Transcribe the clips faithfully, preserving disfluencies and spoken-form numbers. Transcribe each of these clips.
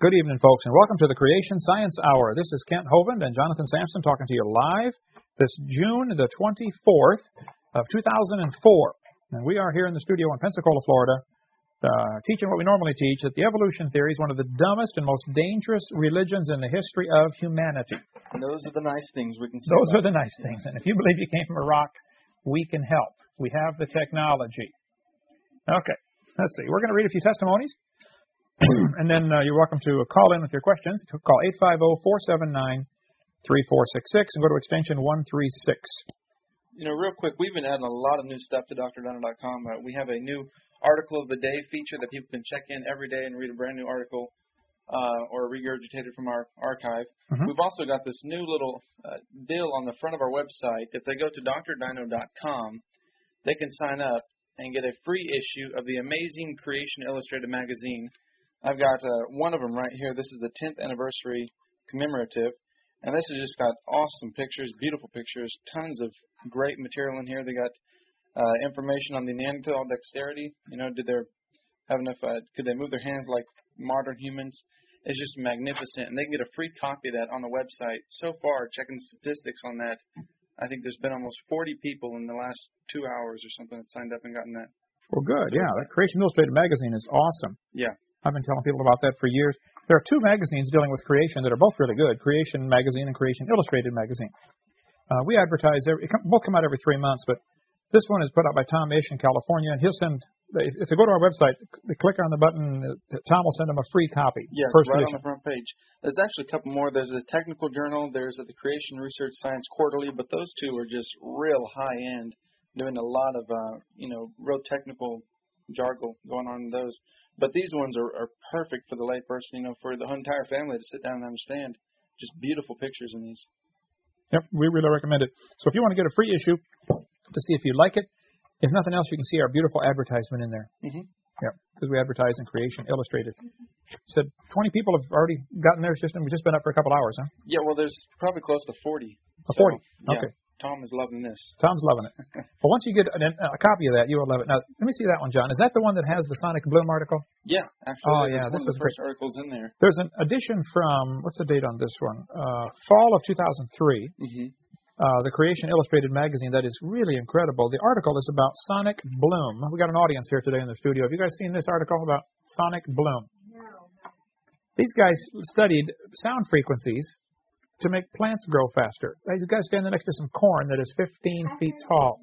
Good evening, folks, and welcome to the Creation Science Hour. This is Kent Hovind and Jonathan Sampson talking to you live this June the twenty-fourth of two thousand four. And we are here in the studio in Pensacola, Florida, uh, teaching what we normally teach, that the evolution theory is one of the dumbest and most dangerous religions in the history of humanity. And those are the nice things we can say. Those about. are the nice things. And if you believe you came from a rock, we can help. We have the technology. Okay, let's see. We're going to read a few testimonies. And then uh, you're welcome to call in with your questions. Call eight five zero, four seven nine, three four six six and go to extension one three six. You know, real quick, we've been adding a lot of new stuff to D R Dino dot com. Uh, we have a new article of the day feature that people can check in every day and read a brand new article uh, or regurgitated from our archive. Mm-hmm. We've also got this new little uh, deal on the front of our website. If they go to D R Dino dot com, they can sign up and get a free issue of the Amazing Creation Illustrated magazine. I've got uh, one of them right here. This is the tenth anniversary commemorative, and this has just got awesome pictures, beautiful pictures, tons of great material in here. They got uh, information on the Neanderthal dexterity. You know, did they have enough? Uh, could they move their hands like modern humans? It's just magnificent, and they can get a free copy of that on the website. So far, checking the statistics on that, I think there's been almost forty people in the last two hours or something that signed up and gotten that. Well, good. So yeah, that Creation Illustrated magazine is awesome. Yeah. I've been telling people about that for years. There are two magazines dealing with creation that are both really good, Creation Magazine and Creation Illustrated Magazine. Uh, we advertise, every, both come out every three months, but this one is put out by Tom Ish in California, and he'll send, if they go to our website, they click on the button, Tom will send them a free copy. Yes, first right edition. On the front page. There's actually a couple more. There's a technical journal, there's a, the Creation Research Science Quarterly, but those two are just real high-end, doing a lot of, uh, you know, real technical jargon going on in those. But these ones are, are perfect for the layperson, you know, for the entire family to sit down and understand. Just beautiful pictures in these. Yep, we really recommend it. So if you want to get a free issue to see if you like it, if nothing else, you can see our beautiful advertisement in there. Mm-hmm. Yep, because we advertise in Creation Illustrated. Said twenty people have already gotten their system. We've just been up for a couple hours, huh? Yeah, well, there's probably close to forty. A so, forty, yeah. Okay. Tom is loving this. Tom's loving it. Well, once you get a, a copy of that, you will love it. Now, let me see that one, John. Is that the one that has the Sonic Bloom article? Yeah, actually. Oh, yeah. This is the great. first articles in there. There's an edition from, what's the date on this one? Uh, fall of two thousand three. Mm-hmm. Uh, the Creation Illustrated magazine. That is really incredible. The article is about Sonic Bloom. We got an audience here today in the studio. Have you guys seen this article about Sonic Bloom? No. These guys studied sound frequencies to make plants grow faster. These guys standing next to some corn that is fifteen feet tall.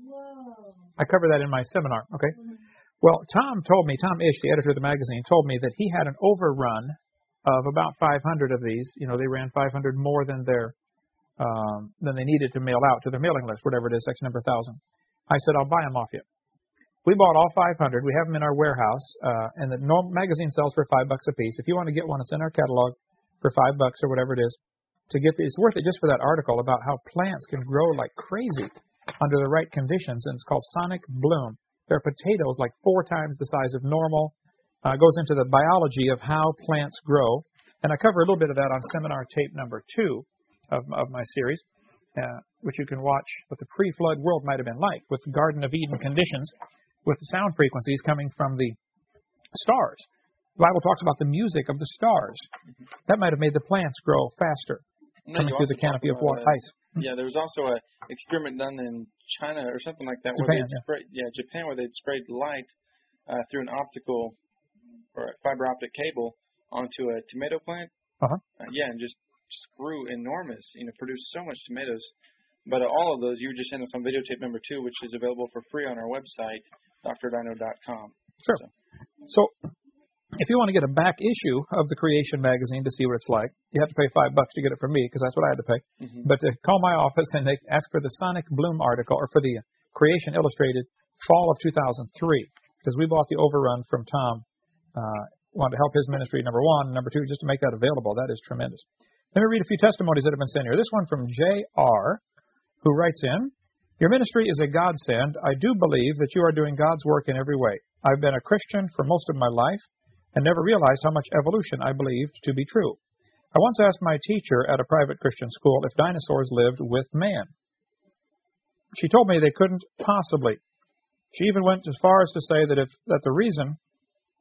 I cover that in my seminar, okay? Well, Tom told me, Tom Ish, the editor of the magazine, told me that he had an overrun of about five hundred of these. You know, they ran five hundred more than their um, than they needed to mail out to their mailing list, whatever it is, X number of thousand. I said, I'll buy them off you. We bought all five hundred. We have them in our warehouse, uh, and the normal magazine sells for five bucks a piece. If you want to get one, it's in our catalog for five bucks or whatever it is. To get the, it's worth it just for that article about how plants can grow like crazy under the right conditions, and it's called Sonic Bloom. There are potatoes like four times the size of normal. Uh, goes into the biology of how plants grow, and I cover a little bit of that on seminar tape number two of, of my series, uh, which you can watch what the pre-flood world might have been like with Garden of Eden conditions, with the sound frequencies coming from the stars. The Bible talks about the music of the stars. That might have made the plants grow faster. Coming through the canopy of water, ice. Yeah, there was also an experiment done in China or something like that, Japan, where they'd yeah. sprayed, yeah, Japan, where they'd sprayed light uh, through an optical or a fiber optic cable onto a tomato plant. Uh-huh. Uh, yeah, and just, just grew enormous. You know, produced so much tomatoes. But uh, all of those, you were just sending us on videotape number two, which is available for free on our website, D R Dino dot com. Sure. So. so if you want to get a back issue of the Creation magazine to see what it's like, you have to pay five bucks to get it from me, because that's what I had to pay. Mm-hmm. But to call my office and they ask for the Sonic Bloom article, or for the Creation Illustrated fall of two thousand three, because we bought the overrun from Tom. Uh, wanted to help his ministry, number one. Number two, just to make that available. That is tremendous. Let me read a few testimonies that have been sent here. This one from J R, who writes in, your ministry is a godsend. I do believe that you are doing God's work in every way. I've been a Christian for most of my life, and never realized how much evolution I believed to be true. I once asked my teacher at a private Christian school if dinosaurs lived with man. She told me they couldn't possibly. She even went as far as to say that if that the reason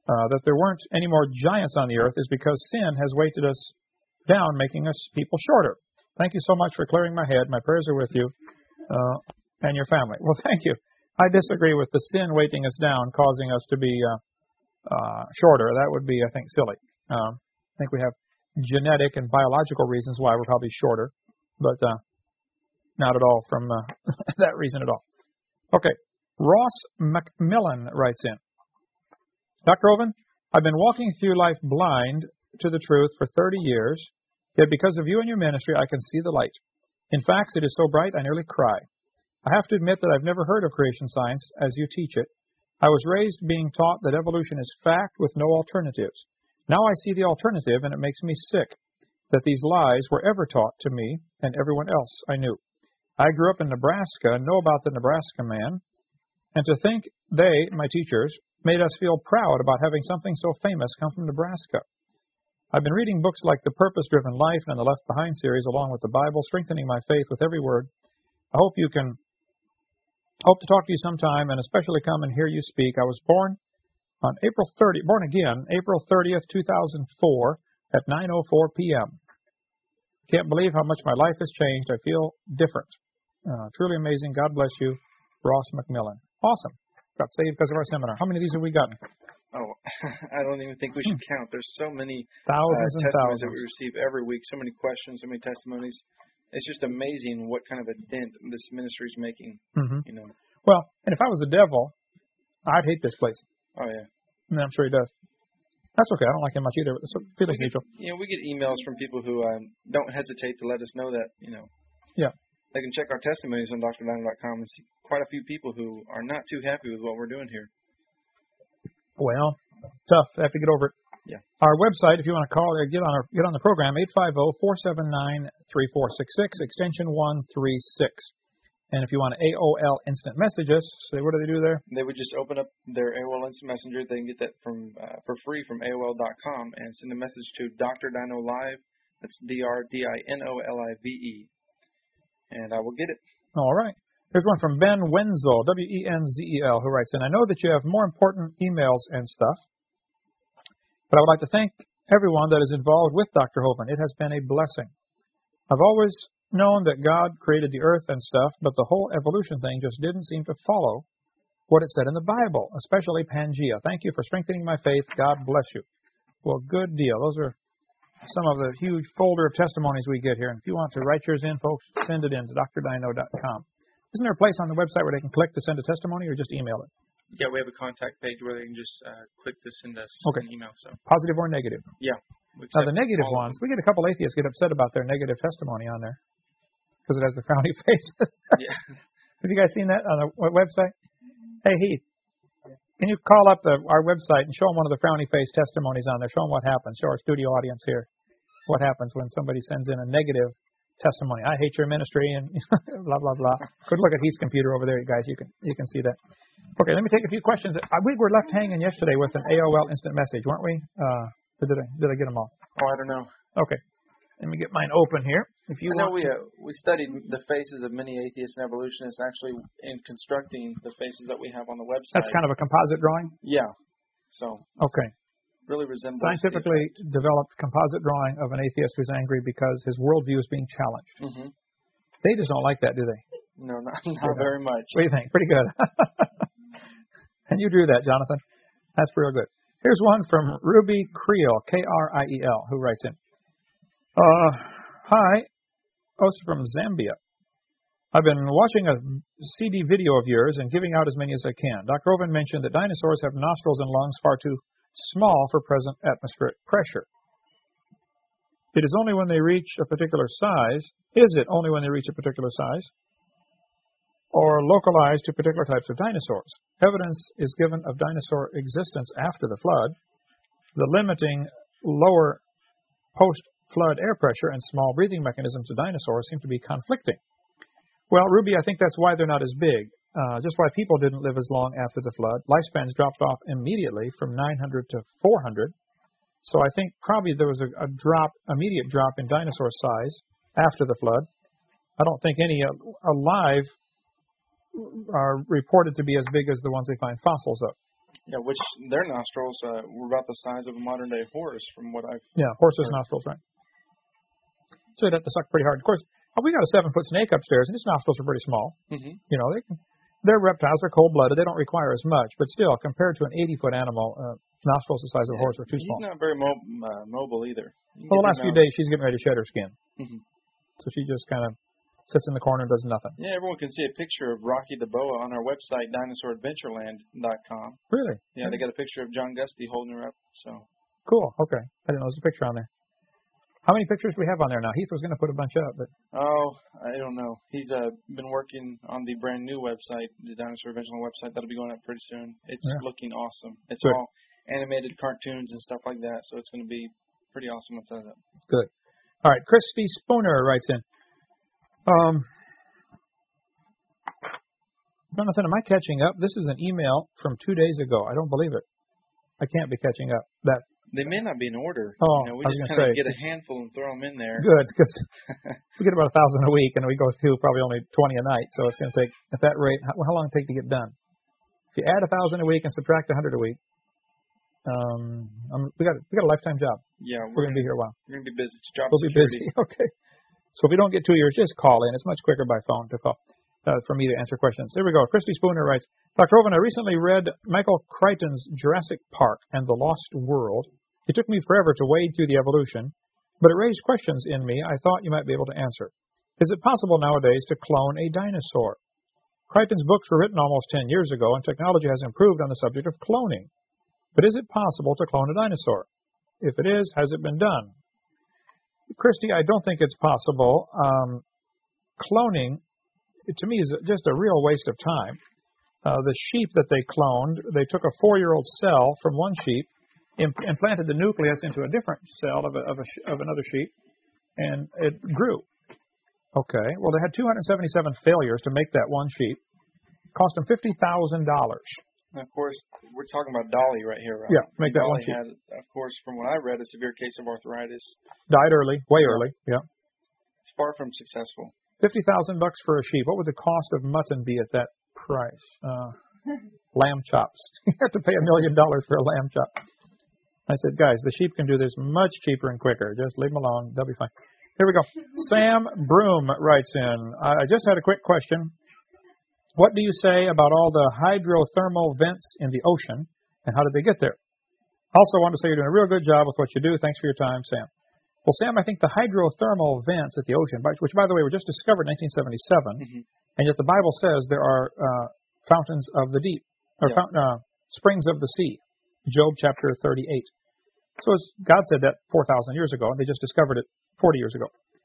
uh, that there weren't any more giants on the earth is because sin has weighted us down, making us people shorter. Thank you so much for clearing my head. My prayers are with you uh, and your family. Well, thank you. I disagree with the sin weighting us down, causing us to be uh, uh, shorter. That would be, I think, silly. Um, I think we have genetic and biological reasons why we're probably shorter, but uh, not at all from uh, that reason at all. Okay. Ross McMillan writes in, Doctor Hovind, I've been walking through life blind to the truth for thirty years, yet because of you and your ministry, I can see the light. In fact, it is so bright I nearly cry. I have to admit that I've never heard of creation science as you teach it. I was raised being taught that evolution is fact with no alternatives. Now I see the alternative, and it makes me sick that these lies were ever taught to me and everyone else I knew. I grew up in Nebraska and know about the Nebraska man, and to think they, my teachers, made us feel proud about having something so famous come from Nebraska. I've been reading books like The Purpose-Driven Life and the Left Behind series along with the Bible, strengthening my faith with every word. I hope you can Hope to talk to you sometime and especially come and hear you speak. I was born on April thirtieth, born again, April thirtieth, two thousand four at nine oh four p.m. Can't believe how much my life has changed. I feel different. Uh, truly amazing. God bless you, Ross McMillan. Awesome. Got saved because of our seminar. How many of these have we gotten? Oh, I don't even think we should count. There's so many thousands uh, and testimonies thousands that we receive every week, so many questions, so many testimonies. It's just amazing what kind of a dent this ministry is making. Mm-hmm. You know. Well, and if I was the devil, I'd hate this place. Oh yeah. And I'm sure he does. That's okay. I don't like him much either. It's feeling neutral. You know, we get emails from people who um, don't hesitate to let us know that, you know. Yeah. They can check our testimonies on D R dino dot com and see quite a few people who are not too happy with what we're doing here. Well, tough. I have to get over it. Yeah. Our website, if you want to call or get on our get on the program, eight five zero, four seven nine, three four six six, extension one three six. And if you want to A O L instant message us, say, what do they do there? They would just open up their A O L instant messenger. They can get that from uh, for free from A O L dot com and send a message to Doctor Dino Live. That's D R D I N O L I V E. And I will get it. All right. Here's one from Ben Wenzel, W E N Z E L, who writes in, I know that you have more important emails and stuff, but I would like to thank everyone that is involved with Doctor Hovind. It has been a blessing. I've always known that God created the earth and stuff, but the whole evolution thing just didn't seem to follow what it said in the Bible, especially Pangea. Thank you for strengthening my faith. God bless you. Well, good deal. Those are some of the huge folder of testimonies we get here. And if you want to write yours in, folks, send it in to D R dino dot com. Isn't there a place on the website where they can click to send a testimony or just email it? Yeah, we have a contact page where they can just uh, click to send us okay. an email. So positive or negative? Yeah. Now, the negative ones, we get a couple atheists get upset about their negative testimony on there because it has the frowny faces. Yeah. Have you guys seen that on the website? Hey, Heath, can you call up the, our website and show them one of the frowny face testimonies on there? Show them what happens. Show our studio audience here what happens when somebody sends in a negative testimony. I hate your ministry and blah, blah, blah. Good look at Heath's computer over there, you guys. You can you can see that. Okay, let me take a few questions. I, we were left hanging yesterday with an A O L instant message, weren't we? Uh, did I did I get them all? Oh, I don't know. Okay. Let me get mine open here. If you I know want we uh, we studied the faces of many atheists and evolutionists actually in constructing the faces that we have on the website. That's kind of a composite drawing? Yeah. So. Okay. Really resembles scientifically developed composite drawing of an atheist who's angry because his worldview is being challenged. Mm-hmm. They just don't like that, do they? No, not, not very much. What do you think? Pretty good. And you drew that, Jonathan. That's real good. Here's one from Ruby Creel, K R I E L, who writes in. Uh, hi. Oh, it's from Zambia. I've been watching a C D video of yours and giving out as many as I can. Doctor Hovind mentioned that dinosaurs have nostrils and lungs far too small for present atmospheric pressure. It is only when they reach a particular size, is it only when they reach a particular size, or localized to particular types of dinosaurs? Evidence is given of dinosaur existence after the flood. The limiting lower post-flood air pressure and small breathing mechanisms of dinosaurs seem to be conflicting. Well, Ruby, I think that's why they're not as big. Uh, just why people didn't live as long after the flood. Lifespans dropped off immediately from nine hundred to four hundred. So I think probably there was a, a drop, immediate drop in dinosaur size after the flood. I don't think any uh, alive are reported to be as big as the ones they find fossils of. Yeah, which their nostrils uh, were about the size of a modern-day horse, from what I've Yeah, horses' heard. nostrils, right. So you'd have to suck pretty hard. Of course, we got a seven-foot snake upstairs, and its nostrils are pretty small. Mm-hmm. You know, they can, they're reptiles. They're cold-blooded. They don't require as much. But still, compared to an eighty-foot animal, uh, nostrils the size of a horse are too small. He's not very mo- uh, mobile either. Well, the last few days, she's getting ready to shed her skin. Mm-hmm. So she just kind of sits in the corner and does nothing. Yeah, everyone can see a picture of Rocky the Boa on our website, dinosaur adventureland dot com. Really? Yeah, they got a picture of John Gusty holding her up. So cool. Okay. I didn't know there was a picture on there. How many pictures do we have on there now? Heath was going to put a bunch up, but oh, I don't know. He's uh, been working on the brand new website, the Dinosaur Adventureland website. That'll be going up pretty soon. It's yeah. looking awesome. It's Good. all animated cartoons and stuff like that, so it's going to be pretty awesome once that's up. Good. All right. Christy Spooner writes in. Um, Jonathan, am I catching up? This is an email from two days ago. I don't believe it. I can't be catching up. That They may not be in order. Oh, you know, we I was just gonna kind of say, get a handful and throw them in there. Good, because we get about a thousand a week, and we go through probably only twenty a night. So it's going to take, at that rate, how, how long does it take to get done? If you add a thousand a week and subtract a hundred a week, um, um, we got we got a lifetime job. Yeah, we're, we're going to be here a while. We're going to be busy. It's job we'll security. be busy. Okay. So if we don't get two years, just call in. It's much quicker by phone to call. Uh, for me to answer questions. There we go. Christy Spooner writes, Doctor Hovind, I recently read Michael Crichton's Jurassic Park and the Lost World. It took me forever to wade through the evolution, but it raised questions in me I thought you might be able to answer. Is it possible nowadays to clone a dinosaur? Crichton's books were written almost ten years ago, and technology has improved on the subject of cloning. But is it possible to clone a dinosaur? If it is, has it been done? Christy, I don't think it's possible. Um, cloning, to me, is just a real waste of time. Uh, the sheep that they cloned, they took a four-year-old cell from one sheep, imp- implanted the nucleus into a different cell of, a, of, a sh- of another sheep, and it grew. Okay, well, they had two hundred seventy-seven failures to make that one sheep. Cost them fifty thousand dollars. Of course, we're talking about Dolly right here, right? Yeah, make that Dolly one sheep. had, of course, from what I read, a severe case of arthritis. Died early, way early, yeah. It's far from successful. Fifty thousand bucks for a sheep. What would the cost of mutton be at that price? Uh, lamb chops. You have to pay a million dollars for a lamb chop. I said, guys, the sheep can do this much cheaper and quicker. Just leave them alone. They'll be fine. Here we go. Sam Broom writes in. I just had a quick question. What do you say about all the hydrothermal vents in the ocean, and how did they get there? Also want to say you're doing a real good job with what you do. Thanks for your time, Sam. Well, Sam, I think the hydrothermal vents at the ocean, which, by the way, were just discovered in nineteen seventy-seven, mm-hmm. and yet the Bible says there are uh, fountains of the deep, or yeah. fountain, uh, springs of the sea, Job chapter thirty-eight. So as God said that four thousand years ago, and they just discovered it forty years ago.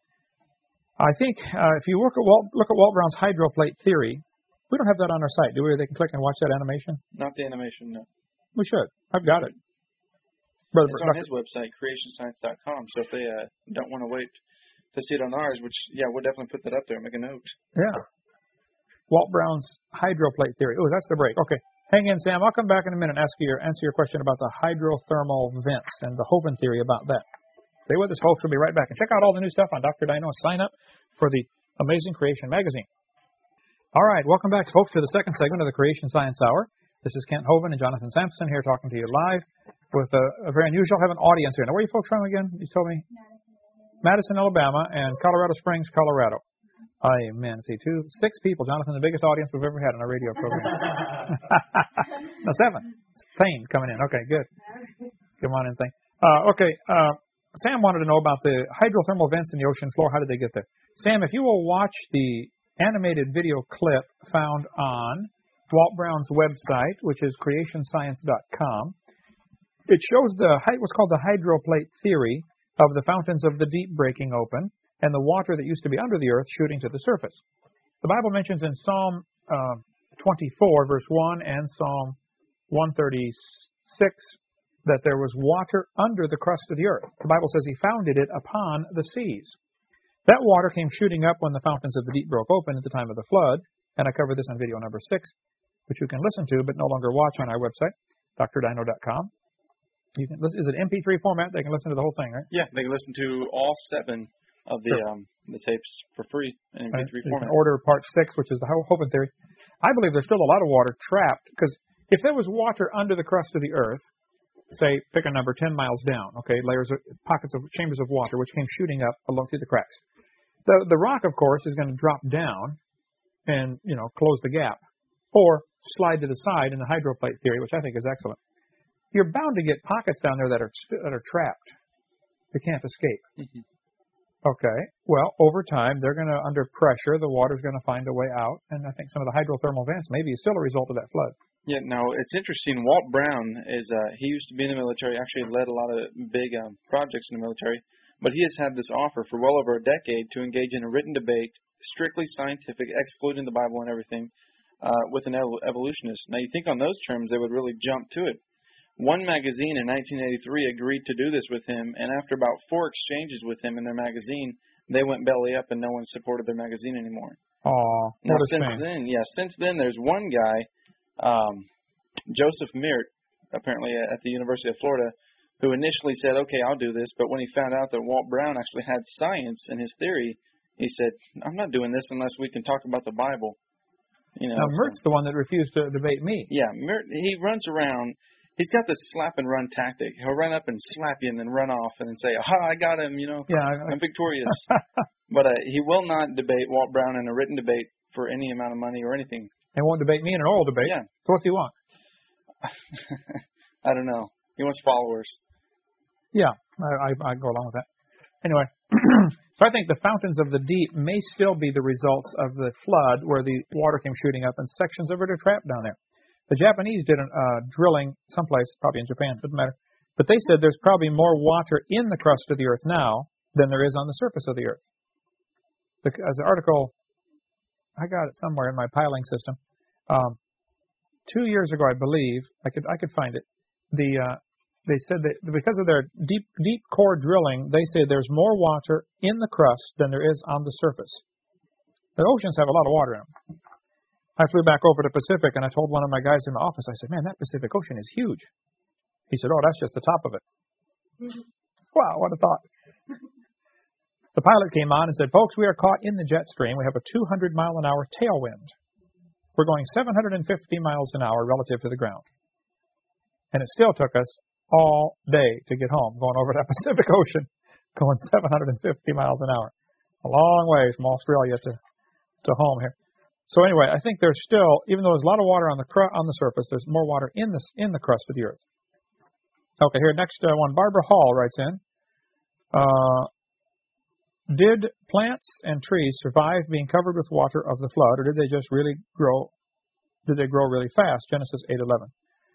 I think uh, if you look at, Walt, look at Walt Brown's hydroplate theory, we don't have that on our site, do we? They can click and watch that animation? Not the animation, no. We should. I've got it. Brother, it's on his website, creation science dot com, so if they uh, don't want to wait to see it on ours, which, yeah, we'll definitely put that up there, make a note. Yeah. Walt Brown's hydroplate theory. Oh, that's the break. Okay. Hang in, Sam. I'll come back in a minute and ask you your, answer your question about the hydrothermal vents and the Hovind theory about that. Stay with us, folks. We'll be right back. And check out all the new stuff on Doctor Dino and sign up for the Amazing Creation magazine. All right. Welcome back, folks, to the second segment of the Creation Science Hour. This is Kent Hovind and Jonathan Sampson here talking to you live with a, a very unusual, have an audience here. Now, where are you folks from again? You told me? Madison, Alabama, and Colorado Springs, Colorado. Amen. See, two, six people. Jonathan, the biggest audience we've ever had on a radio program. No, seven. Thane coming in. Okay, good. Come on in, Thane. Uh, okay, uh, Sam wanted to know about the hydrothermal vents in the ocean floor. How did they get there? Sam, if you will watch the animated video clip found on Walt Brown's website, which is creation science dot com, it shows the what's called the hydroplate theory of the fountains of the deep breaking open and the water that used to be under the earth shooting to the surface. The Bible mentions in Psalm uh, twenty-four, verse one, and Psalm one thirty-six that there was water under the crust of the earth. The Bible says he founded it upon the seas. That water came shooting up when the fountains of the deep broke open at the time of the flood, and I covered this on video number six, which you can listen to but no longer watch on our website, D R dino dot com. You can, is it M P three format? They can listen to the whole thing, right? Yeah, they can listen to all seven of the sure. um, the tapes for free in M P three right. format. You can order part six, which is the Hovind theory. I believe there's still a lot of water trapped because If there was water under the crust of the earth, say, pick a number ten miles down, okay, layers of, pockets of, chambers of water which came shooting up along through the cracks. The, the rock, of course, is going to drop down and, you know, close the gap, or slide to the side in the hydroplate theory, which I think is excellent. You're bound to get pockets down there that are that are trapped. They can't escape. Mm-hmm. Okay. Well, over time, they're going to, under pressure, the water's going to find a way out, and I think some of the hydrothermal vents maybe is still a result of that flood. Yeah. Now it's interesting. Walt Brown is uh, he used to be in the military. Actually, led a lot of big um, projects in the military. But he has had this offer for well over a decade to engage in a written debate, strictly scientific, excluding the Bible and everything, uh, with an ev- evolutionist. Now, you think on those terms, they would really jump to it. One magazine in nineteen eighty-three agreed to do this with him, and after about four exchanges with him in their magazine, they went belly up and no one supported their magazine anymore. Aw, now, what a since shame. then, yeah, since then, there's one guy, um, Joseph Meert, apparently at the University of Florida, who initially said, okay, I'll do this, but when he found out that Walt Brown actually had science in his theory, he said, I'm not doing this unless we can talk about the Bible. You know, now, Meert's so, the one that refused to debate me. Yeah, Meert, he runs around. He's got this slap and run tactic. He'll run up and slap you and then run off and then say, aha, I got him, you know, yeah, I, I'm victorious. But uh, he will not debate Walt Brown in a written debate for any amount of money or anything. He won't debate me in an oral debate. Yeah. So what's he want? I don't know. He wants followers. Yeah, I, I, I go along with that. Anyway, so I think the fountains of the deep may still be the results of the flood where the water came shooting up and sections of it are trapped down there. The Japanese did a uh, drilling someplace, probably in Japan, doesn't matter. But they said there's probably more water in the crust of the earth now than there is on the surface of the earth. The, as the article, I got it somewhere in my piling system. Um, two years ago, I believe, I could I could find it. The uh, they said that because of their deep deep core drilling, they say there's more water in the crust than there is on the surface. The oceans have a lot of water in them. I flew back over to Pacific, and I told one of my guys in the office, I said, man, that Pacific Ocean is huge. He said, oh, that's just the top of it. Mm-hmm. Wow, what a thought. The pilot came on and said, folks, we are caught in the jet stream. We have a two hundred mile an hour tailwind. We're going seven hundred fifty miles an hour relative to the ground. And it still took us all day to get home, going over that Pacific Ocean, going seven hundred fifty miles an hour. A long way from Australia to, to home here. So anyway, I think there's still, even though there's a lot of water on the cru- on the surface, there's more water in the in the crust of the earth. Okay, here next uh, one. Barbara Hall writes in: uh, did plants and trees survive being covered with water of the flood, or did they just really grow? Did they grow really fast? Genesis eight eleven.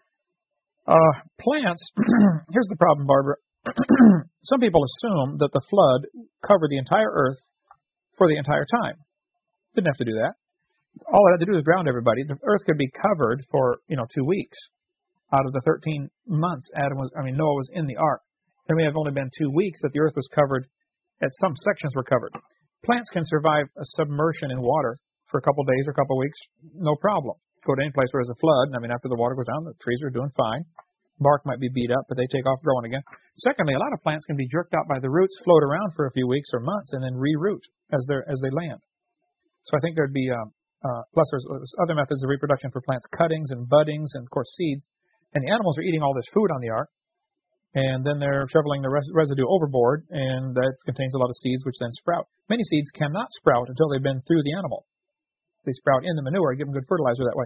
Uh, plants. Here's the problem, Barbara. Some people assume that the flood covered the entire earth for the entire time. Didn't have to do that. All it had to do was drown everybody. The earth could be covered for, you know, two weeks. Out of the thirteen months Adam was, I mean, Noah was in the ark. There may have only been two weeks that the earth was covered, that some sections were covered. Plants can survive a submersion in water for a couple of days or a couple of weeks, no problem. Go to any place where there's a flood, and I mean, after the water goes down, the trees are doing fine. Bark might be beat up, but they take off growing again. Secondly, a lot of plants can be jerked out by the roots, float around for a few weeks or months, and then re-root as, as they land. So I think there'd be... Um, Uh, plus, there's, there's other methods of reproduction for plants, cuttings and buddings and, of course, seeds. And the animals are eating all this food on the ark, and then they're shoveling the res- residue overboard, and that contains a lot of seeds, which then sprout. Many seeds cannot sprout until they've been through the animal. They sprout in the manure, give them good fertilizer that way.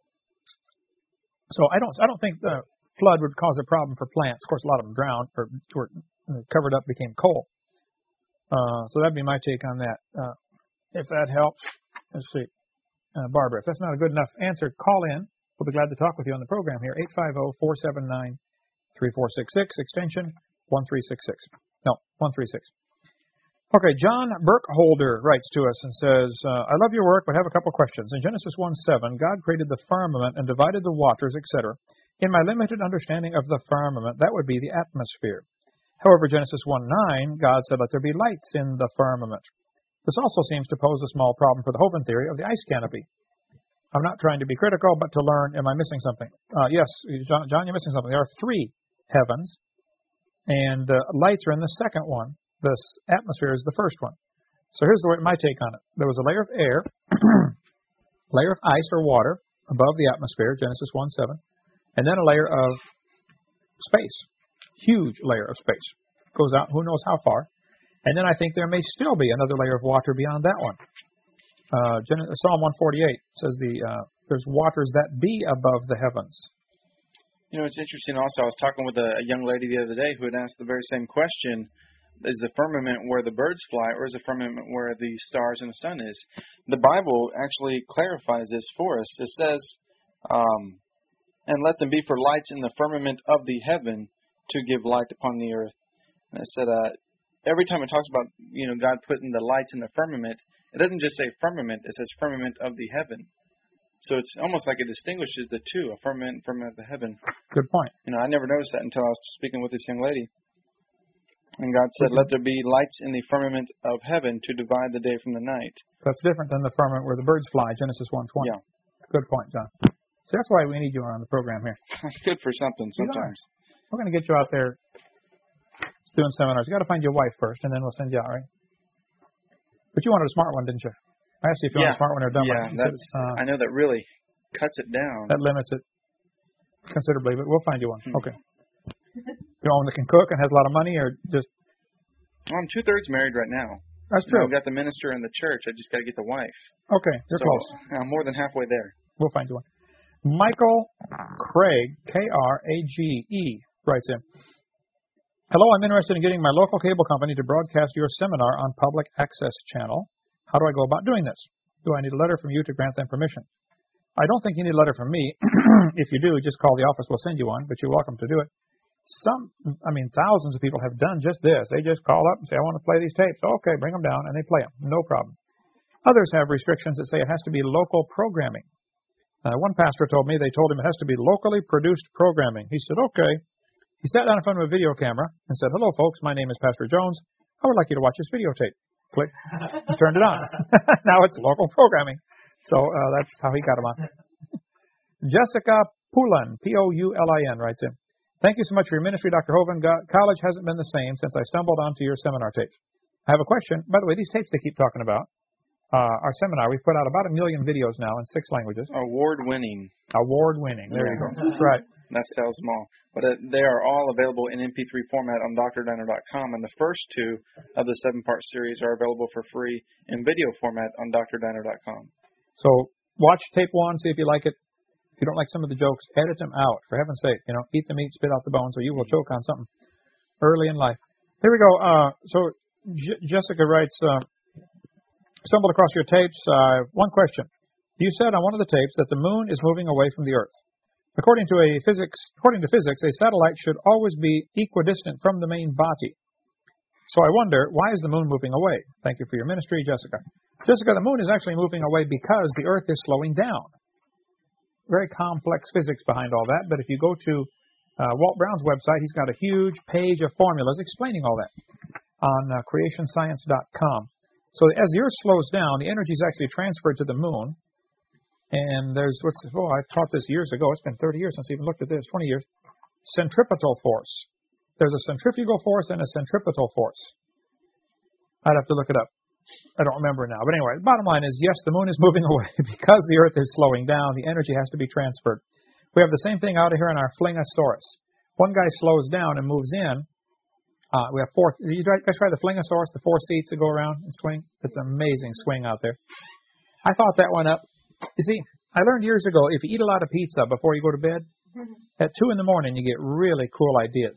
So I don't, I don't think the flood would cause a problem for plants. Of course, a lot of them drowned or were covered up, became coal. Uh, so that'd be my take on that. Uh, if that helps, let's see. Uh, Barbara, if that's not a good enough answer, call in. We'll be glad to talk with you on the program here, eight five zero, four seven nine, three four six six, extension one three six six. No, one three six. Okay, John Burkholder writes to us and says, uh, I love your work, but have a couple questions. In Genesis one seven, God created the firmament and divided the waters, et cetera. In my limited understanding of the firmament, that would be the atmosphere. However, Genesis one nine, God said, let there be lights in the firmament. This also seems to pose a small problem for the Hovind theory of the ice canopy. I'm not trying to be critical, but to learn, am I missing something? Uh, yes, John, John, you're missing something. There are three heavens, and uh, lights are in the second one. The atmosphere is the first one. So here's the way, my take on it. There was a layer of air, layer of ice or water above the atmosphere, Genesis one seven. and then a layer of space, huge layer of space. Goes out who knows how far. And then I think there may still be another layer of water beyond that one. Uh, Psalm one forty-eight says the uh, there's waters that be above the heavens. You know, it's interesting also, I was talking with a, a young lady the other day who had asked the very same question. Is the firmament where the birds fly, or is the firmament where the stars and the sun is? The Bible actually clarifies this for us. It says, um, and let them be for lights in the firmament of the heaven to give light upon the earth. And it said, uh, every time it talks about, you know, God putting the lights in the firmament, it doesn't just say firmament, it says firmament of the heaven. So it's almost like it distinguishes the two, a firmament and firmament of the heaven. Good point. You know, I never noticed that until I was speaking with this young lady. And God said, let there be lights in the firmament of heaven to divide the day from the night. That's different than the firmament where the birds fly, Genesis one twenty. Yeah. Good point, John. See, that's why we need you on the program here. It's good for something sometimes. We're going to get you out there doing seminars. You got to find your wife first, and then we'll send you out, right? But you wanted a smart one, didn't you? I asked you if you yeah. wanted a smart one or a dumb yeah, one. Yeah, uh, I know that really cuts it down. That limits it considerably, but we'll find you one. Hmm. Okay. You want one that can cook and has a lot of money, or just... Well, I'm two-thirds married right now. That's true. I've got the minister in the church. I just got to get the wife. Okay, you're so, close. I'm more than halfway there. We'll find you one. Michael Craig, K R A G E, writes in, hello, I'm interested in getting my local cable company to broadcast your seminar on public access channel. How do I go about doing this? Do I need a letter from you to grant them permission? I don't think you need a letter from me. If you do, just call the office. We'll send you one, but you're welcome to do it. Some, I mean, thousands of people have done just this. They just call up and say, I want to play these tapes. Okay, bring them down, and they play them. No problem. Others have restrictions that say it has to be local programming. Uh, one pastor told me they told him it has to be locally produced programming. He said, okay. He sat down in front of a video camera and said, hello, folks. My name is Pastor Jones. I would like you to watch this videotape. Click. He turned it on. Now it's local programming. So uh, that's how he got them on. Jessica Poulan, P O U L I N, writes in, thank you so much for your ministry, Doctor Hovind. College hasn't been the same since I stumbled onto your seminar tapes. I have a question. By the way, these tapes they keep talking about, uh, our seminar, we've put out about a million videos now in six languages. Award-winning. Award-winning. There yeah. you go. That's right. That sells them all. But uh, they are all available in M P three format on Dr Diner dot com, and the first two of the seven-part series are available for free in video format on Dr Diner dot com. So watch tape one, see if you like it. If you don't like some of the jokes, edit them out. For heaven's sake, you know, eat the meat, spit out the bones, or you will choke on something early in life. Here we go. Uh, so J- Jessica writes, uh, stumbled across your tapes. Uh, one question. You said on one of the tapes that the moon is moving away from the Earth. According to a physics, according to physics, a satellite should always be equidistant from the main body. So I wonder, why is the moon moving away? Thank you for your ministry, Jessica. Jessica, the moon is actually moving away because the Earth is slowing down. Very complex physics behind all that, but if you go to uh, Walt Brown's website, he's got a huge page of formulas explaining all that on uh, creation science dot com. So as the Earth slows down, the energy is actually transferred to the moon. And there's, what's, oh, I taught this years ago. It's been thirty years since I even looked at this, twenty years. Centripetal force. There's a centrifugal force and a centripetal force. I'd have to look it up. I don't remember now. But anyway, the bottom line is, yes, the moon is moving away because the Earth is slowing down. The energy has to be transferred. We have the same thing out here in our Flingosaurus. One guy slows down and moves in. Uh, we have four. You guys try the Flingosaurus, the four seats that go around and swing? It's an amazing swing out there. I thought that one up. You see, I learned years ago, if you eat a lot of pizza before you go to bed, at two in the morning you get really cool ideas.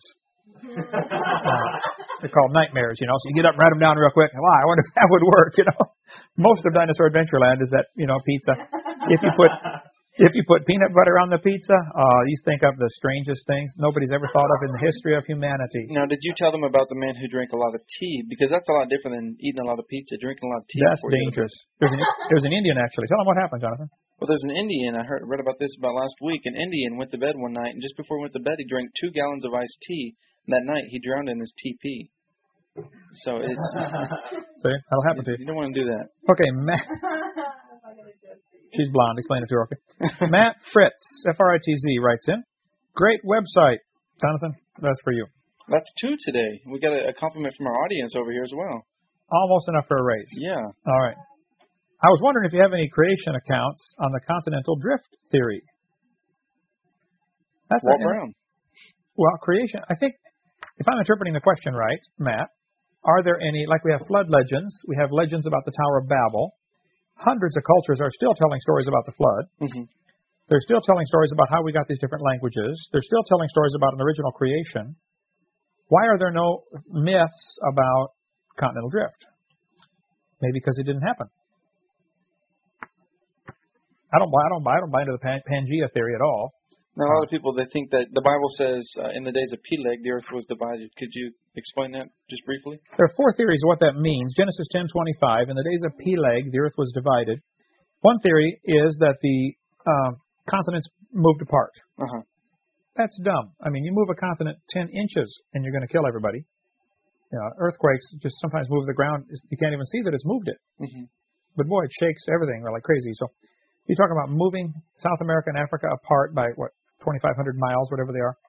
Uh, they're called nightmares, you know, so you get up and write them down real quick. Wow, I wonder if that would work, you know. Most of Dinosaur Adventureland is that, you know, pizza. If you put if you put peanut butter on the pizza, uh, you think of the strangest things nobody's ever thought of in the history of humanity. Now, did you tell them about the man who drank a lot of tea? Because that's a lot different than eating a lot of pizza, drinking a lot of tea. That's dangerous. There's an, there's an Indian, actually. Tell them what happened, Jonathan. Well, there's an Indian, I heard read about this about last week. An Indian went to bed one night, and just before he went to bed, he drank two gallons of iced tea. And that night, he drowned in his T P. So it's... See, that'll happen to you. You don't want to do that. Okay, Matt... She's blonde. Explain it to her, okay? Matt Fritz, F R I T Z, writes in. Great website. Jonathan, that's for you. That's two today. We got a, a compliment from our audience over here as well. Almost enough for a raise. Yeah. All right. I was wondering if you have any creation accounts on the continental drift theory. That's Walt a, Brown. Well, creation, I think, if I'm interpreting the question right, Matt, are there any, like we have flood legends, we have legends about the Tower of Babel. Hundreds of cultures are still telling stories about the flood. Mm-hmm. They're still telling stories about how we got these different languages. They're still telling stories about an original creation. Why are there no myths about continental drift? Maybe because it didn't happen. I don't buy. I don't buy. I don't buy into the Pan- Pangea theory at all. Now, a lot of people, they think that the Bible says uh, in the days of Peleg, the earth was divided. Could you explain that just briefly? There are four theories of what that means. Genesis ten twenty-five, in the days of Peleg, the earth was divided. One theory is that the uh, continents moved apart. Uh-huh. That's dumb. I mean, you move a continent ten inches and you're going to kill everybody. You know, earthquakes just sometimes move the ground. You can't even see that it's moved it. Mm-hmm. But boy, it shakes everything like crazy. So you talk about moving South America and Africa apart by, what, twenty-five hundred miles, whatever they are.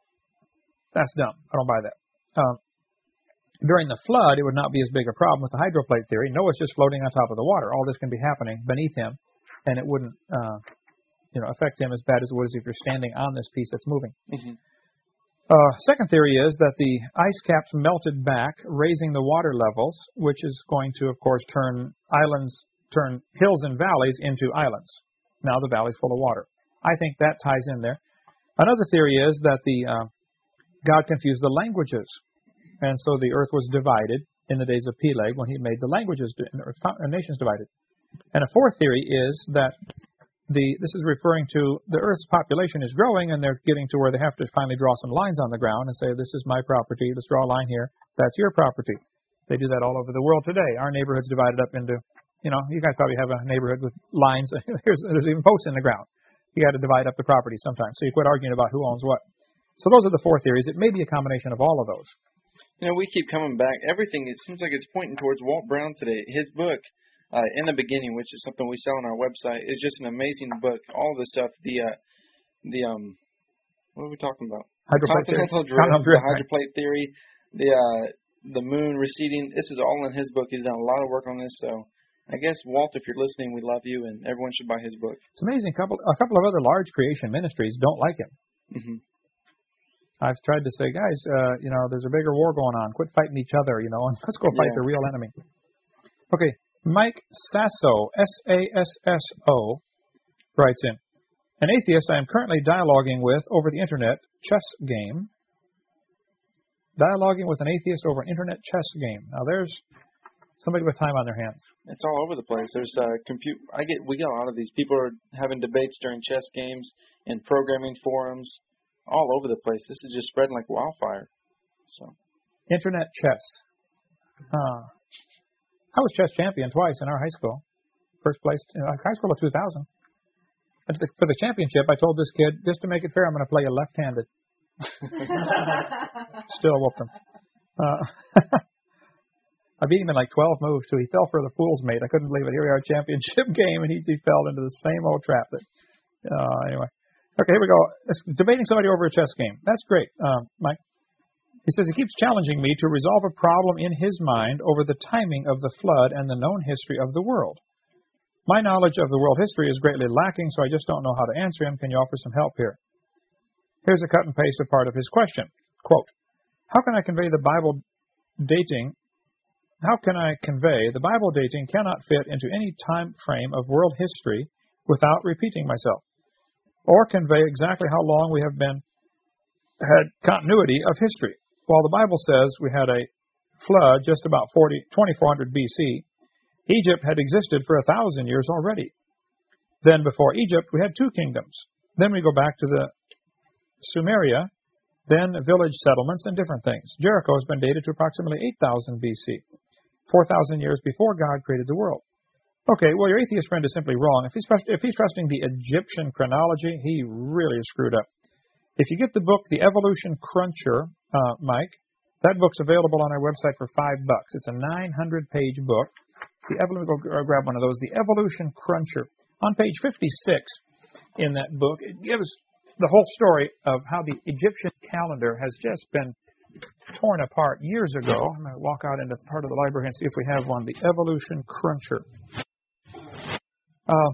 That's dumb. I don't buy that. Um, during the flood, it would not be as big a problem with the hydroplate theory. Noah's just floating on top of the water. All this can be happening beneath him, and it wouldn't uh, you know, affect him as bad as it would if you're standing on this piece that's moving. Mm-hmm. Uh, second theory is that the ice caps melted back, raising the water levels, which is going to, of course, turn islands, turn hills and valleys into islands. Now the valley's full of water. I think that ties in there. Another theory is that the uh, God confused the languages, and so the earth was divided in the days of Peleg when he made the languages and the nations divided. And a fourth theory is that the this is referring to the earth's population is growing, and they're getting to where they have to finally draw some lines on the ground and say, this is my property, let's draw a line here, that's your property. They do that all over the world today. Our neighborhood's divided up into, you know, you guys probably have a neighborhood with lines. there's, there's even posts in the ground. You got to divide up the property sometimes, so you quit arguing about who owns what. So those are the four theories. It may be a combination of all of those. You know, we keep coming back. Everything, it seems like it's pointing towards Walt Brown today. His book, uh, In the Beginning, which is something we sell on our website, is just an amazing book. All the stuff, the, uh, the um, what are we talking about? Hydroplate Continental theory. drift, Continental drift, the hydroplate theory, the, uh, the moon receding. This is all in his book. He's done a lot of work on this, so I guess, Walt, if you're listening, we love you, and everyone should buy his book. It's amazing. A couple, a couple of other large creation ministries don't like him. Mm-hmm. I've tried to say, guys, uh, you know, there's a bigger war going on. Quit fighting each other, you know, and let's go fight yeah. the real enemy. Okay, Mike Sasso, S A S S O, writes in, an atheist I am currently dialoguing with over the Internet chess game. Dialoguing with an atheist over an Internet chess game. Now, there's somebody with time on their hands. It's all over the place. There's uh, compute. I get we get a lot of these. People are having debates during chess games and programming forums, all over the place. This is just spreading like wildfire. So, Internet chess. Uh, I was chess champion twice in our high school. First place in high school of two thousand. And the, for the championship, I told this kid, just to make it fair, I'm going to play you left-handed. Still whooped him. Uh, I beat him in like twelve moves, too. He fell for the fool's mate. I couldn't believe it. Here we are, championship game, and he, he fell into the same old trap. That, uh, anyway. Okay, here we go. It's debating somebody over a chess game. That's great, um, Mike. He says he keeps challenging me to resolve a problem in his mind over the timing of the flood and the known history of the world. My knowledge of the world history is greatly lacking, so I just don't know how to answer him. Can you offer some help here? Here's a cut and paste of part of his question. Quote, how can I convey the Bible dating How can I convey the Bible dating cannot fit into any time frame of world history without repeating myself, or convey exactly how long we have been had continuity of history. While the Bible says we had a flood just about twenty-four hundred B C, Egypt had existed for a thousand years already. Then before Egypt, we had two kingdoms. Then we go back to the Sumeria, then village settlements and different things. Jericho has been dated to approximately eight thousand B C, four thousand years before God created the world. Okay, well, your atheist friend is simply wrong. If he's, if he's trusting the Egyptian chronology, he really is screwed up. If you get the book, The Evolution Cruncher, uh, Mike, that book's available on our website for five bucks. It's a nine hundred page book. The Evol- go grab one of those. The Evolution Cruncher. On page fifty-six in that book, it gives the whole story of how the Egyptian calendar has just been torn apart years ago. I'm going to walk out into part of the library and see if we have one. The Evolution Cruncher. Uh,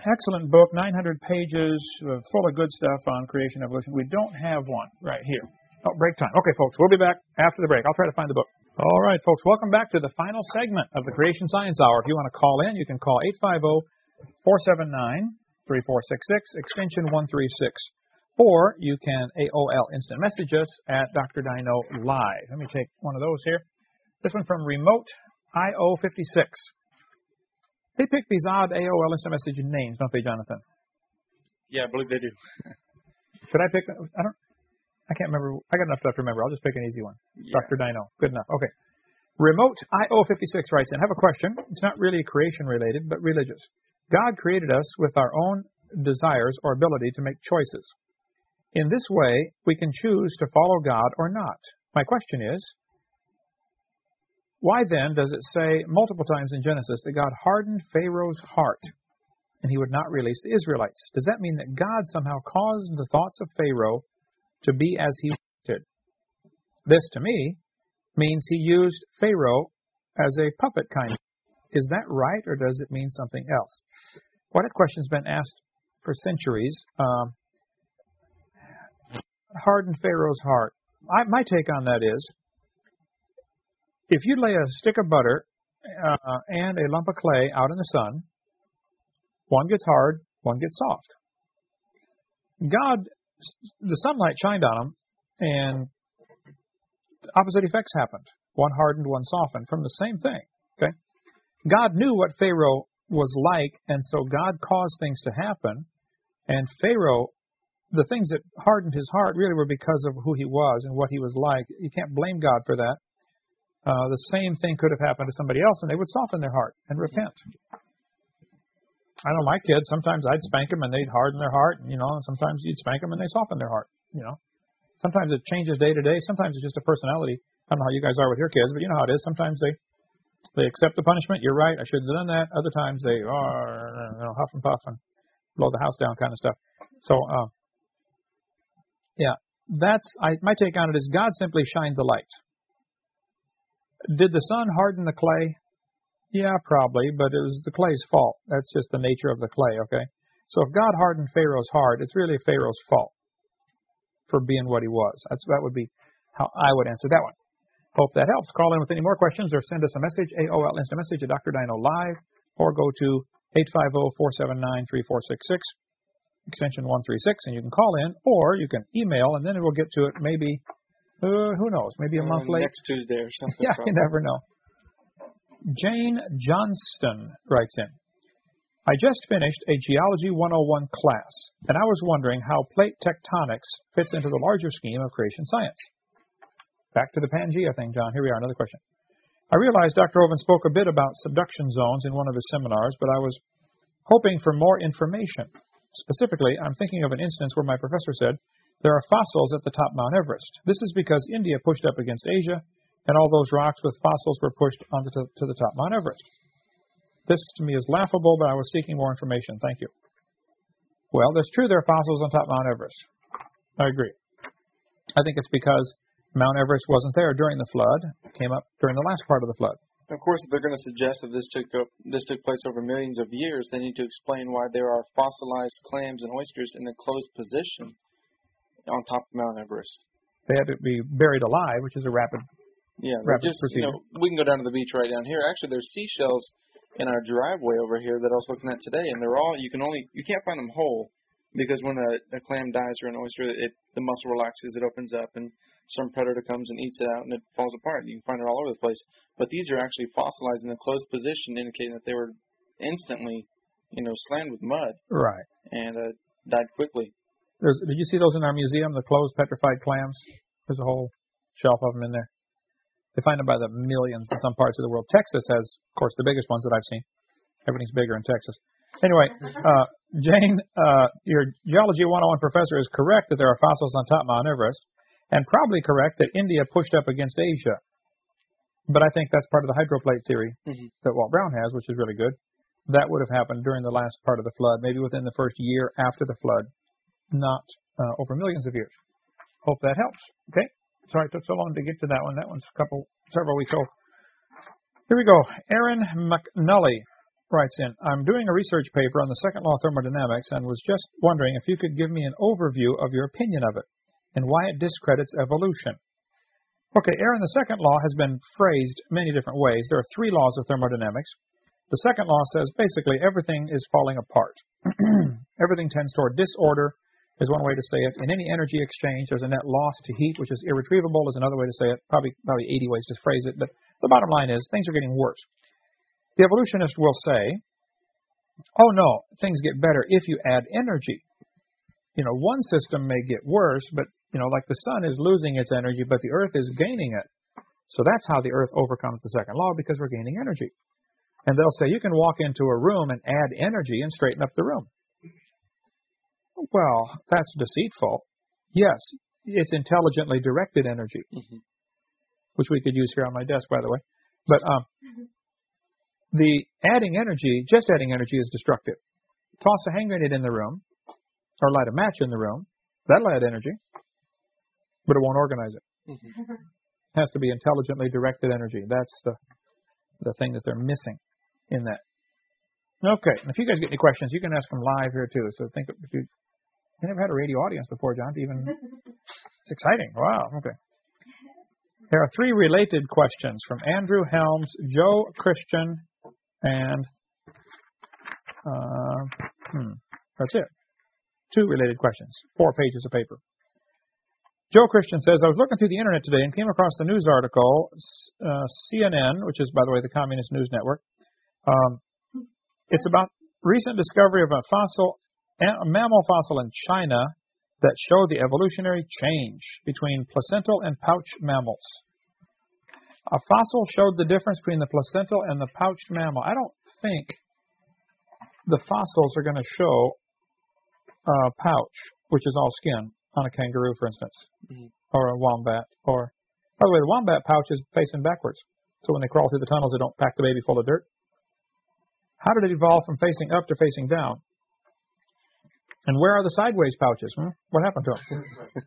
excellent book, nine hundred pages, uh, full of good stuff on creation evolution. We don't have one right here. Oh, break time. Okay, folks, we'll be back after the break. I'll try to find the book. All right, folks, welcome back to the final segment of the Creation Science Hour. If you want to call in, you can call eight five zero, four seven nine, three four six six, extension one three six. Or you can A O L instant message us at Doctor Dino Live. Let me take one of those here. This one from Remote I O fifty-six. They pick these odd A O L instant message names, don't they, Jonathan? Yeah, I believe they do. Should I pick? I don't. I can't remember. I got enough stuff to remember. I'll just pick an easy one. Yeah. Doctor Dino. Good enough. Okay. Remote I O fifty-six writes in, I have a question. It's not really creation related, but religious. God created us with our own desires or ability to make choices. In this way, we can choose to follow God or not. My question is, why then does it say multiple times in Genesis that God hardened Pharaoh's heart and he would not release the Israelites? Does that mean that God somehow caused the thoughts of Pharaoh to be as he wanted? This, to me, means he used Pharaoh as a puppet kind of. Is that right, or does it mean something else? Well, that question's been asked for centuries. Um, hardened Pharaoh's heart. I, my take on that is, if you lay a stick of butter uh, and a lump of clay out in the sun, one gets hard, one gets soft. God, the sunlight shined on them, and opposite effects happened. One hardened, one softened from the same thing. Okay, God knew what Pharaoh was like, and so God caused things to happen. And Pharaoh, the things that hardened his heart really were because of who he was and what he was like. You can't blame God for that. Uh, the same thing could have happened to somebody else, and they would soften their heart and repent. I know my kids, sometimes I'd spank them and they'd harden their heart, and, you know, and sometimes you'd spank them and they soften their heart, you know. Sometimes it changes day to day. Sometimes it's just a personality. I don't know how you guys are with your kids, but you know how it is. Sometimes they they accept the punishment. You're right. I shouldn't have done that. Other times they are, you know, huff and puff and blow the house down kind of stuff. So, uh, yeah, that's I, my take on it is God simply shined the light. Did the sun harden the clay? Yeah, probably, but it was the clay's fault. That's just the nature of the clay, okay? So if God hardened Pharaoh's heart, it's really Pharaoh's fault for being what he was. That's, that would be how I would answer that one. Hope that helps. Call in with any more questions or send us a message, A O L instant message at Doctor Dino Live, or go to eight five zero, four seven nine, three four six six, extension one three six, and you can call in, or you can email, and then we'll get to it maybe, uh, who knows, maybe a month uh, late. Next Tuesday or something. Yeah, probably. You never know. Jane Johnston writes in, I just finished a Geology one oh one class, and I was wondering how plate tectonics fits into the larger scheme of creation science. Back to the Pangea thing, John. Here we are, another question. I realized Doctor Oven spoke a bit about subduction zones in one of his seminars, but I was hoping for more information. Specifically, I'm thinking of an instance where my professor said there are fossils at the top of Mount Everest. This is because India pushed up against Asia, and all those rocks with fossils were pushed onto to, to the top of Mount Everest. This, to me, is laughable, but I was seeking more information. Thank you. Well, it's true there are fossils on top of Mount Everest. I agree. I think it's because Mount Everest wasn't there during the flood. It came up during the last part of the flood. Of course, if they're going to suggest that this took up, this took place over millions of years, they need to explain why there are fossilized clams and oysters in a closed position on top of Mount Everest. They had to be buried alive, which is a rapid, yeah, rapid just, procedure. You know, we can go down to the beach right down here. Actually, there's seashells in our driveway over here that I was looking at today, and they're all, you can only, you can't find them whole, because when a, a clam dies or an oyster, it, the muscle relaxes, it opens up, and some predator comes and eats it out, and it falls apart. You can find it all over the place. But these are actually fossilized in a closed position, indicating that they were instantly, you know, slammed with mud. Right. And uh, died quickly. There's, did you see those in our museum, the closed petrified clams? There's a whole shelf of them in there. They find them by the millions in some parts of the world. Texas has, of course, the biggest ones that I've seen. Everything's bigger in Texas. Anyway, uh, Jane, uh, your Geology one oh one professor is correct that there are fossils on top of Mount Everest, and probably correct that India pushed up against Asia. But I think that's part of the hydroplate theory mm-hmm. that Walt Brown has, which is really good. That would have happened during the last part of the flood, maybe within the first year after the flood, not uh, over millions of years. Hope that helps. Okay? Sorry it took so long to get to that one. That one's a couple, several weeks old. Here we go. Aaron McNully writes in, I'm doing a research paper on the second law of thermodynamics and was just wondering if you could give me an overview of your opinion of it and why it discredits evolution. Okay, Aaron, the second law has been phrased many different ways. There are three laws of thermodynamics. The second law says basically everything is falling apart. Everything tends toward disorder is one way to say it. In any energy exchange, there's a net loss to heat, which is irretrievable, is another way to say it. Probably, probably eighty ways to phrase it. But the bottom line is things are getting worse. The evolutionist will say, oh, no, things get better if you add energy. You know, one system may get worse, but, you know, like the sun is losing its energy, but the earth is gaining it. So that's how the earth overcomes the second law, because we're gaining energy. And they'll say you can walk into a room and add energy and straighten up the room. Well, that's deceitful. Yes, it's intelligently directed energy, mm-hmm. which we could use here on my desk, by the way. But um, the adding energy, just adding energy is destructive. Toss a hand grenade in the room or light a match in the room. That'll add energy, but it won't organize it. Mm-hmm. It has to be intelligently directed energy. That's the the thing that they're missing in that. Okay, and if you guys get any questions, you can ask them live here too. So think if you you never had a radio audience before, John. Even it's exciting. Wow. Okay. There are three related questions from Andrew Helms, Joe Christian, and uh, hmm, that's it. Two related questions. Four pages of paper. Joe Christian says, I was looking through the internet today and came across the news article, uh, C N N, which is, by the way, the Communist News Network. Um, it's about recent discovery of a fossil, a mammal fossil in China that showed the evolutionary change between placental and pouched mammals. A fossil showed the difference between the placental and the pouched mammal. I don't think the fossils are going to show uh, pouch, which is all skin, on a kangaroo, for instance, mm-hmm. or a wombat. Or, by the way, the wombat pouch is facing backwards. So when they crawl through the tunnels, they don't pack the baby full of dirt. How did it evolve from facing up to facing down? And where are the sideways pouches? Hmm? What happened to them?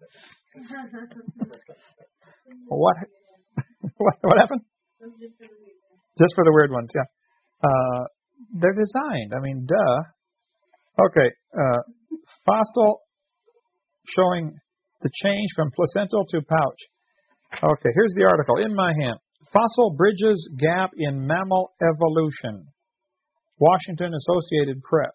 what, what what happened? Just for the weird ones, yeah. Uh, they're designed. I mean, duh. Okay, uh, fossil showing the change from placental to pouch. Okay, here's the article in my hand. Fossil bridges gap in mammal evolution. Washington Associated Press.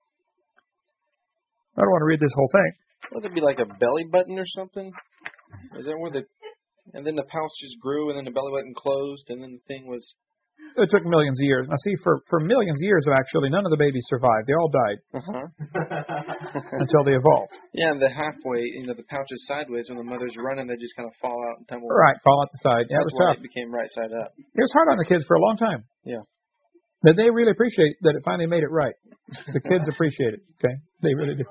I don't want to read this whole thing. Would it be like a belly button or something? Is that where the... And then the pouch just grew, and then the belly button closed, and then the thing was... It took millions of years. Now, see, for, for millions of years, actually, none of the babies survived. They all died. Uh-huh. Until they evolved. Yeah, and the halfway, you know, the pouch is sideways. When the mother's running, they just kind of fall out and tumble. Right, fall out the side. Yeah, That's it was why tough. It became right side up. It was hard on the kids for a long time. Yeah. But they really appreciate that it finally made it right. The kids appreciate it, okay? They really do.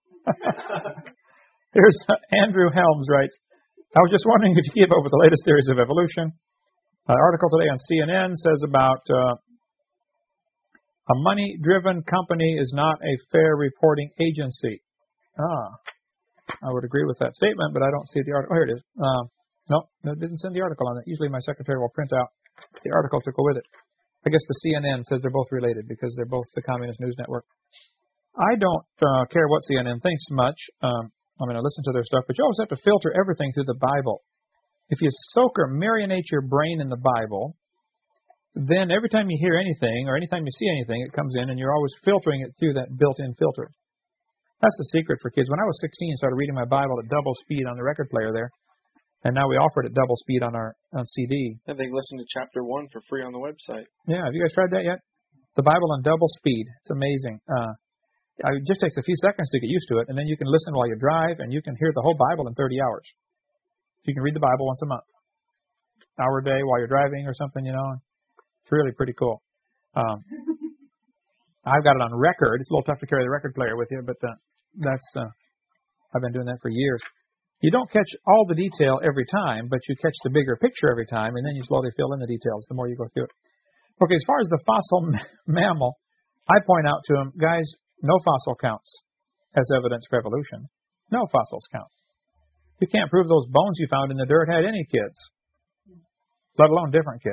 Here's uh, Andrew Helms writes, I was just wondering if you keep up with the latest theories of evolution. An article today on C N N says about uh, a money-driven company is not a fair reporting agency. Ah, I would agree with that statement, but I don't see the article. Oh, here it is. Uh, no, no, it didn't send the article on it. Usually my secretary will print out the article to go with it. I guess the C N N says they're both related because they're both the Communist News Network. I don't uh, care what C N N thinks much. Um, I mean, I listen to their stuff, but you always have to filter everything through the Bible. If you soak or marinate your brain in the Bible, then every time you hear anything or anytime you see anything, it comes in, and you're always filtering it through that built-in filter. That's the secret for kids. When I was sixteen, I started reading my Bible at double speed on the record player there, and now we offer it at double speed on our on C D. And they can listen to chapter one for free on the website. Yeah, have you guys tried that yet? The Bible on double speed. It's amazing. Uh, it just takes a few seconds to get used to it, and then you can listen while you drive, and you can hear the whole Bible in thirty hours. You can read the Bible once a month, hour a day while you're driving or something, you know. It's really pretty cool. Um, I've got it on record. It's a little tough to carry the record player with you, but uh, that's uh, I've been doing that for years. You don't catch all the detail every time, but you catch the bigger picture every time, and then you slowly fill in the details the more you go through it. Okay, as far as the fossil m- mammal, I point out to them, guys, no fossil counts as evidence for evolution. No fossils count. You can't prove those bones you found in the dirt had any kids, let alone different kids.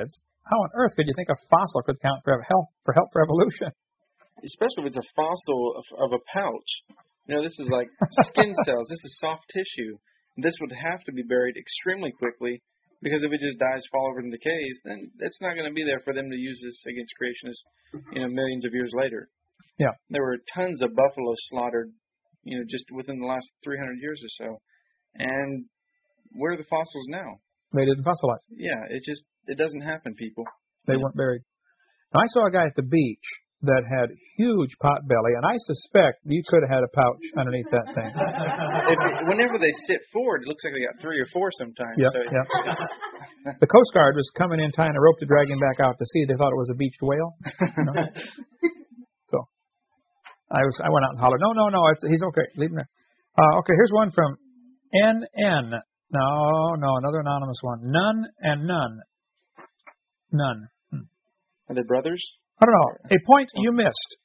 how on earth could you think a fossil could count for help for help for evolution? Especially if it's a fossil of, of a pouch. You know, this is like skin cells. This is soft tissue. This would have to be buried extremely quickly, because if it just dies, fall over and decays, then it's not going to be there for them to use this against creationists, you know, millions of years later. Yeah. There were tons of buffalo slaughtered, you know, just within the last three hundred years or so. And where are the fossils now? They didn't fossilize. Yeah, it just, it doesn't happen, people. They yeah. weren't buried. Now, I saw a guy at the beach that had huge pot belly, and I suspect you could have had a pouch underneath that thing. If, whenever they sit forward, it looks like they got three or four sometimes. Yep, so yep. The Coast Guard was coming in, tying a rope to drag him back out to sea. They thought it was a beached whale. You know? So I was, I went out and hollered, no, no, no, it's, he's okay. Leave him there. Uh, okay, here's one from N N. No, no, another anonymous one. None and none. None. Hmm. Are they brothers? I don't know. A point you missed.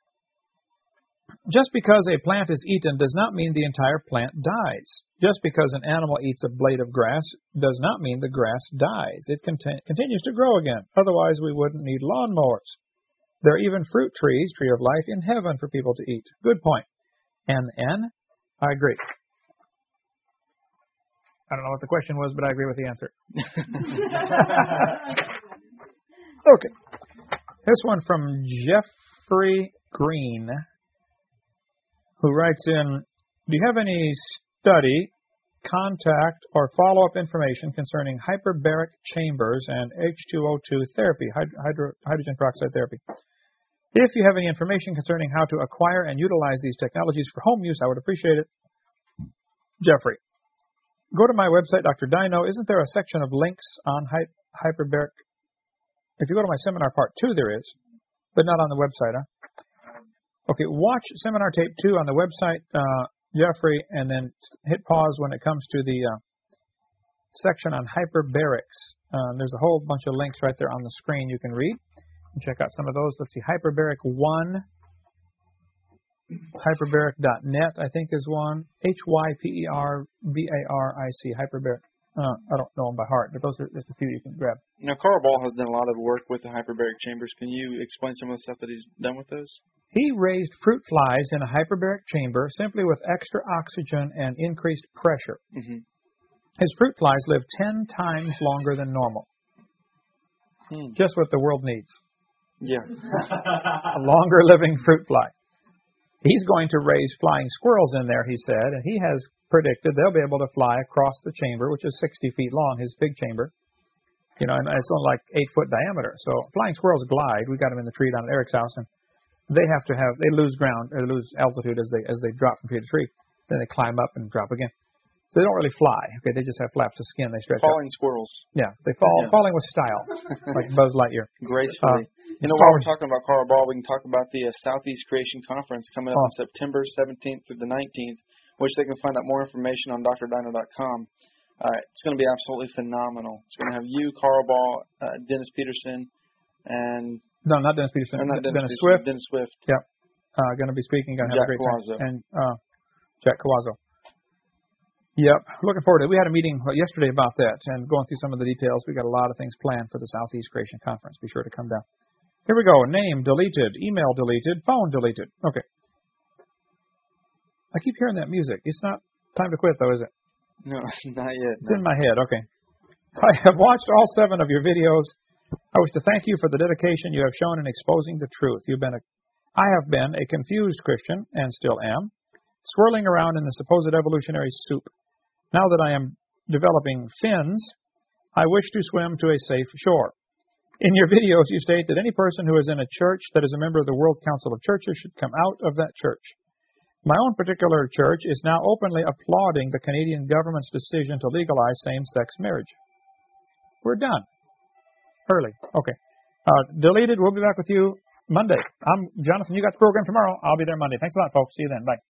Just because a plant is eaten does not mean the entire plant dies. Just because an animal eats a blade of grass does not mean the grass dies. It cont- continues to grow again. Otherwise, we wouldn't need lawnmowers. There are even fruit trees, tree of life, in heaven for people to eat. Good point. N N? I agree. I don't know what the question was, but I agree with the answer. Okay. This one from Jeffrey Green, who writes in, do you have any study, contact, or follow-up information concerning hyperbaric chambers and H two O two therapy, hydro, hydrogen peroxide therapy? If you have any information concerning how to acquire and utilize these technologies for home use, I would appreciate it. Jeffrey, go to my website, Doctor Dino. Isn't there a section of links on hy- hyperbaric? If you go to my seminar part two, there is, but not on the website, huh? Okay, watch seminar tape two on the website, uh, Jeffrey, and then hit pause when it comes to the uh, section on hyperbarics. Uh, there's a whole bunch of links right there on the screen you can read and check out some of those. Let's see, Hyperbaric one, hyperbaric dot net, I think is one. H Y P E R B A R I C, Hyperbaric. Uh, I don't know them by heart, but those are just a few you can grab. Now, Carl Ball has done a lot of work with the hyperbaric chambers. Can you explain some of the stuff that he's done with those? He raised fruit flies in a hyperbaric chamber simply with extra oxygen and increased pressure. Mm-hmm. His fruit flies live ten times longer than normal. Hmm. Just what the world needs. Yeah. A longer living fruit fly. He's going to raise flying squirrels in there, he said, and he has predicted they'll be able to fly across the chamber, which is sixty feet long, his big chamber. You know, and it's only like eight foot diameter. So flying squirrels glide. We got them in the tree down at Eric's house, and they have to have, they lose ground, or lose altitude as they as they drop from tree to tree. Then they climb up and drop again. So they don't really fly. Okay, they just have flaps of skin they stretch Falling up. squirrels. Yeah, they fall, yeah. falling with style, like Buzz Lightyear. Gracefully. Uh, you know, while we're talking about Carl Ball, we can talk about the uh, Southeast Creation Conference coming up oh. on September seventeenth through the nineteenth, which they can find out more information on D R dino dot com. Uh, it's going to be absolutely phenomenal. It's going to have you, Carl Ball, uh, Dennis Peterson, and... No, not Dennis Peterson. Or not Dennis, Dennis Peterson, Swift. Dennis Swift. Yep. Uh, going to be speaking. Going to have Jack a great Cawazzo. time. And uh, Jack Cawazzo. Yep, looking forward to it. We had a meeting yesterday about that and going through some of the details. We got a lot of things planned for the Southeast Creation Conference. Be sure to come down. Here we go. Name deleted, email deleted, phone deleted. Okay. I keep hearing that music. It's not time to quit, though, is it? No, not yet. It's no. in my head. Okay. I have watched all seven of your videos. I wish to thank you for the dedication you have shown in exposing the truth. You've been a, I have been a confused Christian, and still am, swirling around in the supposed evolutionary soup. Now that I am developing fins, I wish to swim to a safe shore. In your videos, you state that any person who is in a church that is a member of the World Council of Churches should come out of that church. My own particular church is now openly applauding the Canadian government's decision to legalize same-sex marriage. We're done. Early. Okay. Uh, deleted. We'll be back with you Monday. I'm Jonathan. You got the program tomorrow. I'll be there Monday. Thanks a lot, folks. See you then. Bye.